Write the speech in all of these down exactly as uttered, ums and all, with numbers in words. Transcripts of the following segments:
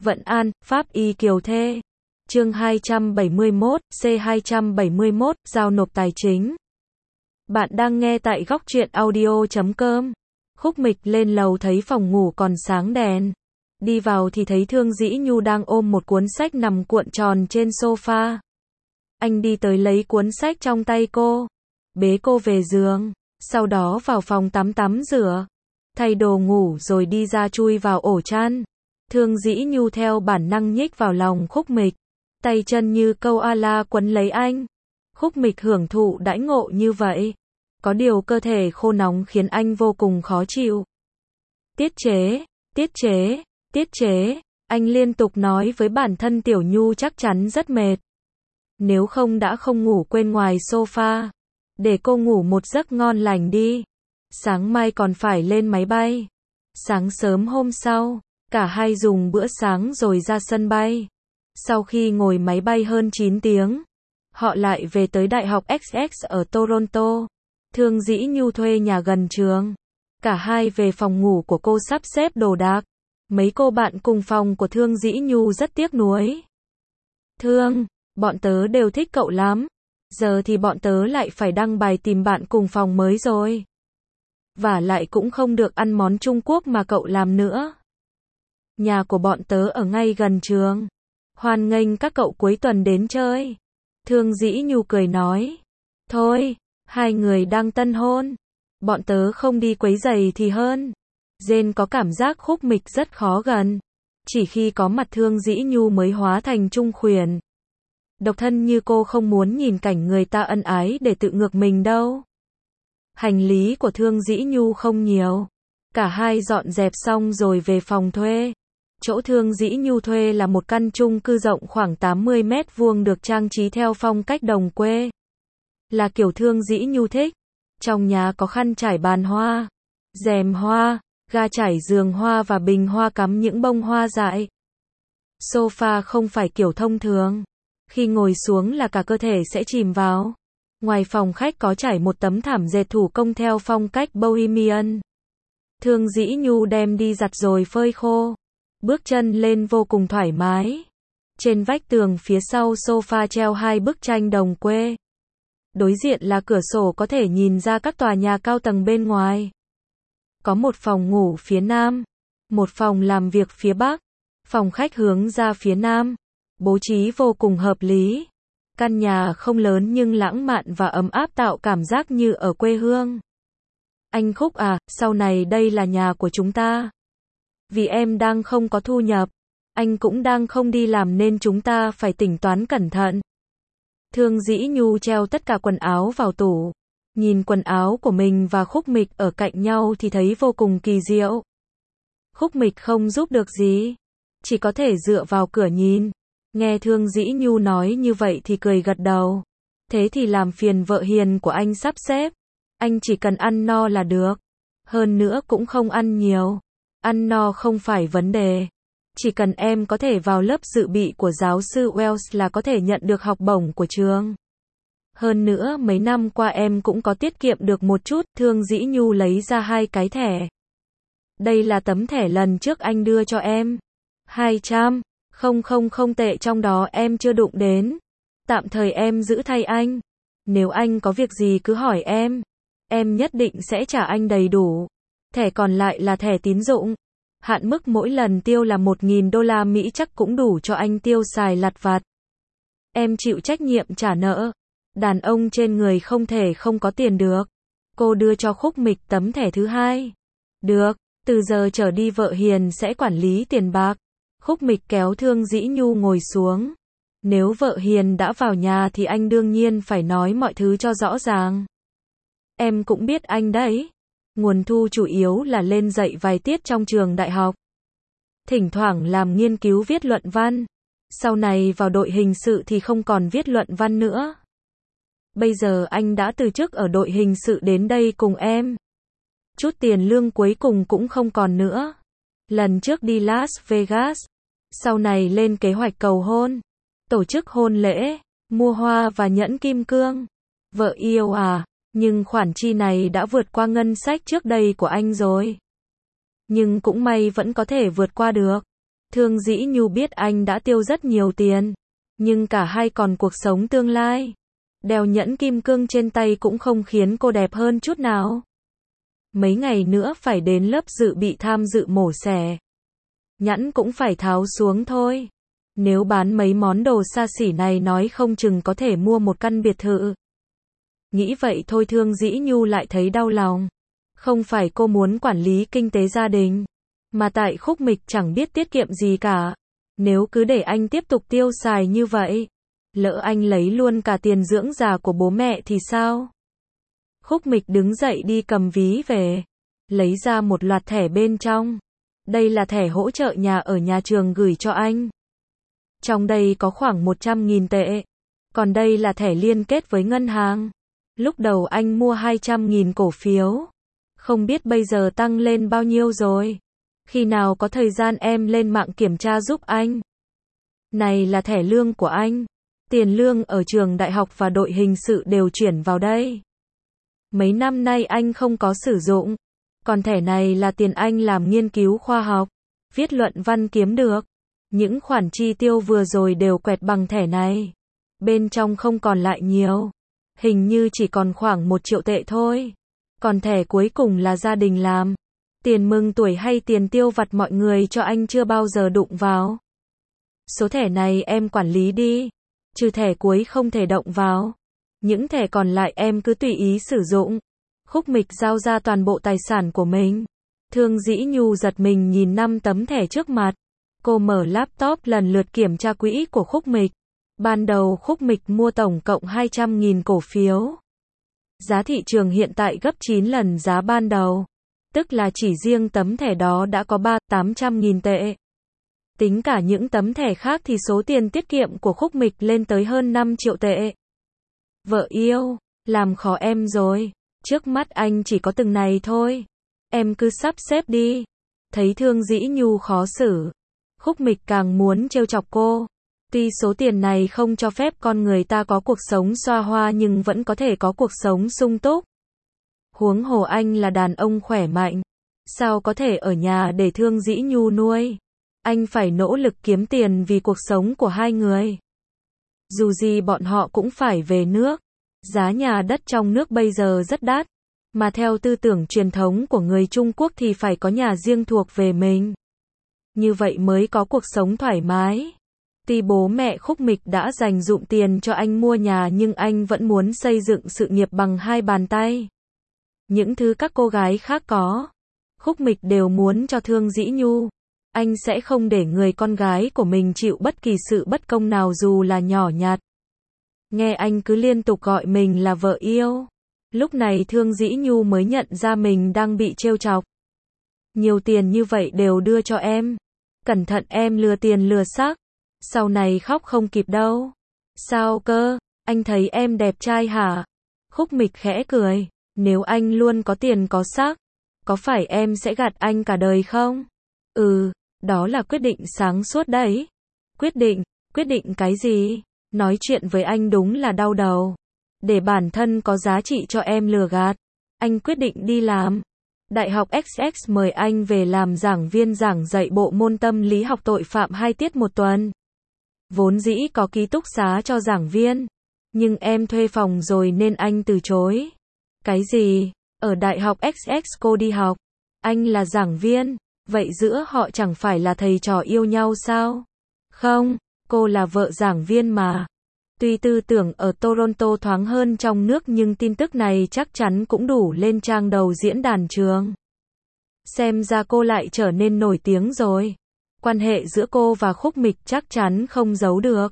Vận An, Pháp Y Kiều Thê. Chương hai trăm bảy mươi mốt, C hai trăm bảy mươi mốt, giao nộp tài chính. Bạn đang nghe tại góc truyện audio chấm com. Khúc Mịch lên lầu thấy phòng ngủ còn sáng đèn. Đi vào thì thấy Thương Dĩ Nhu đang ôm một cuốn sách nằm cuộn tròn trên sofa. Anh đi tới lấy cuốn sách trong tay cô, bế cô về giường, sau đó vào phòng tắm tắm rửa, thay đồ ngủ rồi đi ra chui vào ổ chăn. Thương Dĩ Nhu theo bản năng nhích vào lòng Khúc Mịch, tay chân như câu a-la quấn lấy anh. Khúc Mịch hưởng thụ đãi ngộ như vậy, có điều cơ thể khô nóng khiến anh vô cùng khó chịu. Tiết chế, tiết chế, tiết chế, anh liên tục nói với bản thân Tiểu Nhu chắc chắn rất mệt. Nếu không đã không ngủ quên ngoài sofa, để cô ngủ một giấc ngon lành đi. Sáng mai còn phải lên máy bay. Sáng sớm hôm sau, cả hai dùng bữa sáng rồi ra sân bay. Sau khi ngồi máy bay hơn chín tiếng, họ lại về tới Đại học ích ích ở Toronto. Thương Dĩ Nhu thuê nhà gần trường. Cả hai về phòng ngủ của cô sắp xếp đồ đạc. Mấy cô bạn cùng phòng của Thương Dĩ Nhu rất tiếc nuối. Thương, bọn tớ đều thích cậu lắm. Giờ thì bọn tớ lại phải đăng bài tìm bạn cùng phòng mới rồi. Và lại cũng không được ăn món Trung Quốc mà cậu làm nữa. Nhà của bọn tớ ở ngay gần trường. Hoan nghênh các cậu cuối tuần đến chơi. Thương Dĩ Nhu cười nói. Thôi, hai người đang tân hôn. Bọn tớ không đi quấy rầy thì hơn. Jane có cảm giác Khúc Mịch rất khó gần. Chỉ khi có mặt Thương Dĩ Nhu mới hóa thành trung khuyển. Độc thân như cô không muốn nhìn cảnh người ta ân ái để tự ngược mình đâu. Hành lý của Thương Dĩ Nhu không nhiều. Cả hai dọn dẹp xong rồi về phòng thuê. Chỗ Thương Dĩ Nhu thuê là một căn chung cư rộng khoảng tám mươi mét vuông được trang trí theo phong cách đồng quê. Là kiểu Thương Dĩ Nhu thích. Trong nhà có khăn trải bàn hoa, rèm hoa, ga trải giường hoa và bình hoa cắm những bông hoa dại. Sofa không phải kiểu thông thường. Khi ngồi xuống là cả cơ thể sẽ chìm vào. Ngoài phòng khách có trải một tấm thảm dệt thủ công theo phong cách Bohemian. Thương Dĩ Nhu đem đi giặt rồi phơi khô. Bước chân lên vô cùng thoải mái. Trên vách tường phía sau sofa treo hai bức tranh đồng quê. Đối diện là cửa sổ có thể nhìn ra các tòa nhà cao tầng bên ngoài. Có một phòng ngủ phía nam, một phòng làm việc phía bắc, phòng khách hướng ra phía nam. Bố trí vô cùng hợp lý. Căn nhà không lớn nhưng lãng mạn và ấm áp tạo cảm giác như ở quê hương. Anh Khúc à, sau này đây là nhà của chúng ta. Vì em đang không có thu nhập, anh cũng đang không đi làm nên chúng ta phải tính toán cẩn thận. Thương Dĩ Nhu treo tất cả quần áo vào tủ. Nhìn quần áo của mình và Khúc Mịch ở cạnh nhau thì thấy vô cùng kỳ diệu. Khúc Mịch không giúp được gì, chỉ có thể dựa vào cửa nhìn. Nghe Thương Dĩ Nhu nói như vậy thì cười gật đầu. Thế thì làm phiền vợ hiền của anh sắp xếp. Anh chỉ cần ăn no là được. Hơn nữa cũng không ăn nhiều. Ăn no không phải vấn đề. Chỉ cần em có thể vào lớp dự bị của giáo sư Wells là có thể nhận được học bổng của trường. Hơn nữa mấy năm qua em cũng có tiết kiệm được một chút. Thương Dĩ Nhu lấy ra hai cái thẻ. Đây là tấm thẻ lần trước anh đưa cho em. hai trăm. Không không không tệ trong đó em chưa đụng đến. Tạm thời em giữ thay anh. Nếu anh có việc gì cứ hỏi em. Em nhất định sẽ trả anh đầy đủ. Thẻ còn lại là thẻ tín dụng. Hạn mức mỗi lần tiêu là một nghìn đô la Mỹ chắc cũng đủ cho anh tiêu xài lặt vặt. Em chịu trách nhiệm trả nợ. Đàn ông trên người không thể không có tiền được. Cô đưa cho Khúc Mịch tấm thẻ thứ hai. Được, từ giờ trở đi vợ hiền sẽ quản lý tiền bạc. Khúc Mịch kéo Thương Dĩ Nhu ngồi xuống. Nếu vợ hiền đã vào nhà thì anh đương nhiên phải nói mọi thứ cho rõ ràng. Em cũng biết anh đấy. Nguồn thu chủ yếu là lên dạy vài tiết trong trường đại học. Thỉnh thoảng làm nghiên cứu viết luận văn. Sau này vào đội hình sự thì không còn viết luận văn nữa. Bây giờ anh đã từ chức ở đội hình sự đến đây cùng em. Chút tiền lương cuối cùng cũng không còn nữa. Lần trước đi Las Vegas. Sau này lên kế hoạch cầu hôn. Tổ chức hôn lễ. Mua hoa và nhẫn kim cương. Vợ yêu à, nhưng khoản chi này đã vượt qua ngân sách trước đây của anh rồi. Nhưng cũng may vẫn có thể vượt qua được. Thương Dĩ Nhu biết anh đã tiêu rất nhiều tiền, nhưng cả hai còn cuộc sống tương lai. Đeo nhẫn kim cương trên tay cũng không khiến cô đẹp hơn chút nào. Mấy ngày nữa phải đến lớp dự bị tham dự mổ xẻ. Nhẫn cũng phải tháo xuống thôi. Nếu bán mấy món đồ xa xỉ này nói không chừng có thể mua một căn biệt thự. Nghĩ vậy thôi Thương Dĩ Nhu lại thấy đau lòng. Không phải cô muốn quản lý kinh tế gia đình, mà tại Khúc Mịch chẳng biết tiết kiệm gì cả. Nếu cứ để anh tiếp tục tiêu xài như vậy, lỡ anh lấy luôn cả tiền dưỡng già của bố mẹ thì sao? Khúc Mịch đứng dậy đi cầm ví về, lấy ra một loạt thẻ bên trong. Đây là thẻ hỗ trợ nhà ở nhà trường gửi cho anh. Trong đây có khoảng một trăm nghìn tệ. Còn đây là thẻ liên kết với ngân hàng. Lúc đầu anh mua hai trăm nghìn cổ phiếu. Không biết bây giờ tăng lên bao nhiêu rồi. Khi nào có thời gian em lên mạng kiểm tra giúp anh. Này là thẻ lương của anh. Tiền lương ở trường đại học và đội hình sự đều chuyển vào đây. Mấy năm nay anh không có sử dụng. Còn thẻ này là tiền anh làm nghiên cứu khoa học, viết luận văn kiếm được. Những khoản chi tiêu vừa rồi đều quẹt bằng thẻ này. Bên trong không còn lại nhiều. Hình như chỉ còn khoảng một triệu tệ thôi. Còn thẻ cuối cùng là gia đình làm. Tiền mừng tuổi hay tiền tiêu vặt mọi người cho anh chưa bao giờ đụng vào. Số thẻ này em quản lý đi. Trừ thẻ cuối không thể động vào. Những thẻ còn lại em cứ tùy ý sử dụng. Khúc Mịch giao ra toàn bộ tài sản của mình. Thương Dĩ Nhu giật mình nhìn năm tấm thẻ trước mặt. Cô mở laptop lần lượt kiểm tra quỹ của Khúc Mịch. Ban đầu Khúc Mịch mua tổng cộng hai trăm nghìn cổ phiếu. Giá thị trường hiện tại gấp chín lần giá ban đầu. Tức là chỉ riêng tấm thẻ đó đã có ba, tám trăm nghìn tệ. Tính cả những tấm thẻ khác thì số tiền tiết kiệm của Khúc Mịch lên tới hơn năm triệu tệ. Vợ yêu, làm khó em rồi. Trước mắt anh chỉ có từng này thôi. Em cứ sắp xếp đi. Thấy Thương Dĩ Nhu khó xử, Khúc Mịch càng muốn trêu chọc cô. Tuy số tiền này không cho phép con người ta có cuộc sống xoa hoa nhưng vẫn có thể có cuộc sống sung túc. Huống hồ anh là đàn ông khỏe mạnh. Sao có thể ở nhà để Thương Dĩ Nhu nuôi? Anh phải nỗ lực kiếm tiền vì cuộc sống của hai người. Dù gì bọn họ cũng phải về nước. Giá nhà đất trong nước bây giờ rất đắt. Mà theo tư tưởng truyền thống của người Trung Quốc thì phải có nhà riêng thuộc về mình. Như vậy mới có cuộc sống thoải mái. Tuy bố mẹ Khúc Mịch đã dành dụm tiền cho anh mua nhà nhưng anh vẫn muốn xây dựng sự nghiệp bằng hai bàn tay. Những thứ các cô gái khác có, Khúc Mịch đều muốn cho Thương Dĩ Nhu. Anh sẽ không để người con gái của mình chịu bất kỳ sự bất công nào dù là nhỏ nhặt. Nghe anh cứ liên tục gọi mình là vợ yêu. Lúc này Thương Dĩ Nhu mới nhận ra mình đang bị trêu chọc. Nhiều tiền như vậy đều đưa cho em. Cẩn thận em lừa tiền lừa xác. Sau này khóc không kịp đâu. Sao cơ? Anh thấy em đẹp trai hả? Khúc Mịch khẽ cười. Nếu anh luôn có tiền có xác, có phải em sẽ gạt anh cả đời không? Ừ, đó là quyết định sáng suốt đấy. Quyết định? Quyết định cái gì? Nói chuyện với anh đúng là đau đầu. Để bản thân có giá trị cho em lừa gạt. Anh quyết định đi làm. Đại học ích ích mời anh về làm giảng viên giảng dạy bộ môn tâm lý học tội phạm hai tiết một tuần. Vốn dĩ có ký túc xá cho giảng viên. Nhưng em thuê phòng rồi nên anh từ chối. Cái gì? Ở đại học ích ích cô đi học. Anh là giảng viên. Vậy giữa họ chẳng phải là thầy trò yêu nhau sao? Không, cô là vợ giảng viên mà. Tuy tư tưởng ở Toronto thoáng hơn trong nước nhưng tin tức này chắc chắn cũng đủ lên trang đầu diễn đàn trường. Xem ra cô lại trở nên nổi tiếng rồi. Quan hệ giữa cô và Khúc Mịch chắc chắn không giấu được.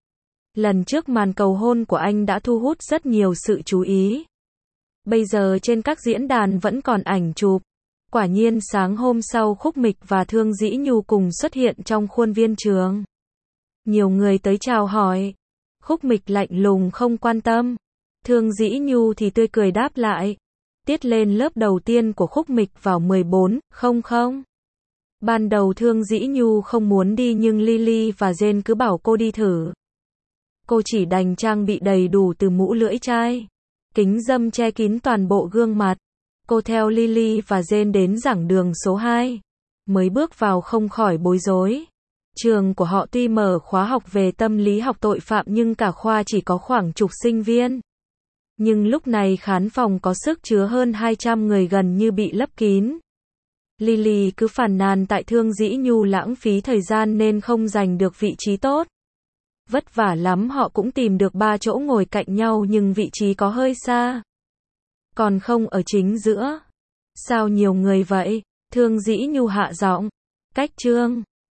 Lần trước màn cầu hôn của anh đã thu hút rất nhiều sự chú ý. Bây giờ trên các diễn đàn vẫn còn ảnh chụp. Quả nhiên sáng hôm sau Khúc Mịch và Thương Dĩ Nhu cùng xuất hiện trong khuôn viên trường. Nhiều người tới chào hỏi. Khúc Mịch lạnh lùng không quan tâm. Thương Dĩ Nhu thì tươi cười đáp lại. Tiết lên lớp đầu tiên của Khúc Mịch vào mười bốn không không. Ban đầu Thương Dĩ Nhu không muốn đi nhưng Lily và Jane cứ bảo cô đi thử. Cô chỉ đành trang bị đầy đủ từ mũ lưỡi chai, kính râm che kín toàn bộ gương mặt. Cô theo Lily và Jane đến giảng đường số hai. Mới bước vào không khỏi bối rối. Trường của họ tuy mở khóa học về tâm lý học tội phạm nhưng cả khoa chỉ có khoảng chục sinh viên. Nhưng lúc này khán phòng có sức chứa hơn hai trăm người gần như bị lấp kín. Lily cứ phàn nàn tại Thương Dĩ Nhu lãng phí thời gian nên không giành được vị trí tốt. Vất vả lắm họ cũng tìm được ba chỗ ngồi cạnh nhau nhưng vị trí có hơi xa. Còn không ở chính giữa. Sao nhiều người vậy? Thương Dĩ Nhu hạ giọng. Cách Trương